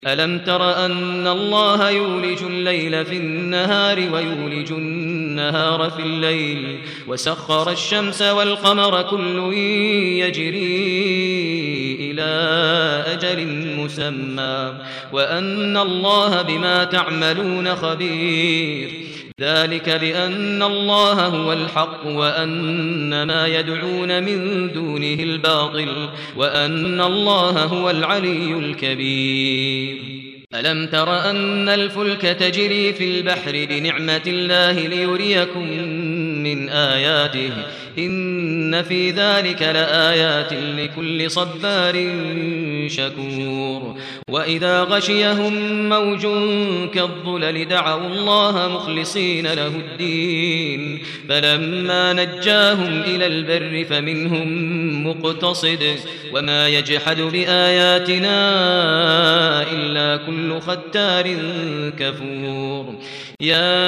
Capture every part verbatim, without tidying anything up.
ألم تر أن الله يولج الليل في النهار ويولج النهار في الليل وسخر الشمس والقمر كل يجري إلى أجل مسمى وأن الله بما تعملون خبير ذلك بأن الله هو الحق وأن ما يدعون من دونه الباطل وأن الله هو العلي الكبير ألم تر أن الفلك تجري في البحر بنعمة الله ليريكم من آياته إن في ذلك لآيات لكل صبار شكور وإذا غشيهم موج كالظلل دعوا الله مخلصين له الدين فلما نجاهم إلى البر فمنهم مقتصد وما يجحد بآياتنا إلا كل ختار كفور يا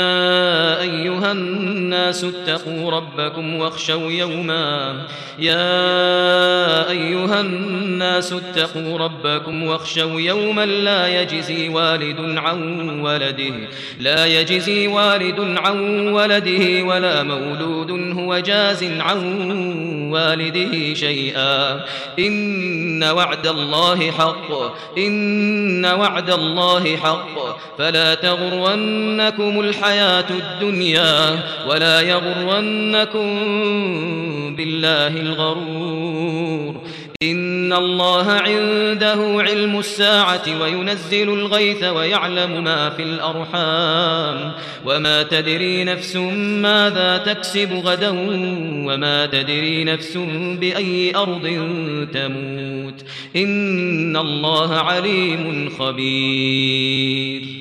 أيها الناس اتقوا ربكم واخشوا يوما يا أيها الناس اتقوا ربكم واخشوا يوما لا يجزي والد عن ولده لا يجزي والد عن ولده ولا مولود هو جاز عن والده شيئا إن وعد الله حق إن وعد الله حق فلا تغرنكم الحياة الدنيا ولا يغرنكم بالله الغرور إن الله عنده علم الساعة وينزل الغيث ويعلم ما في الأرحام وما تدري نفس ماذا تكسب غدا وما تدري نفس بأي أرض تموت إن الله عليم خبير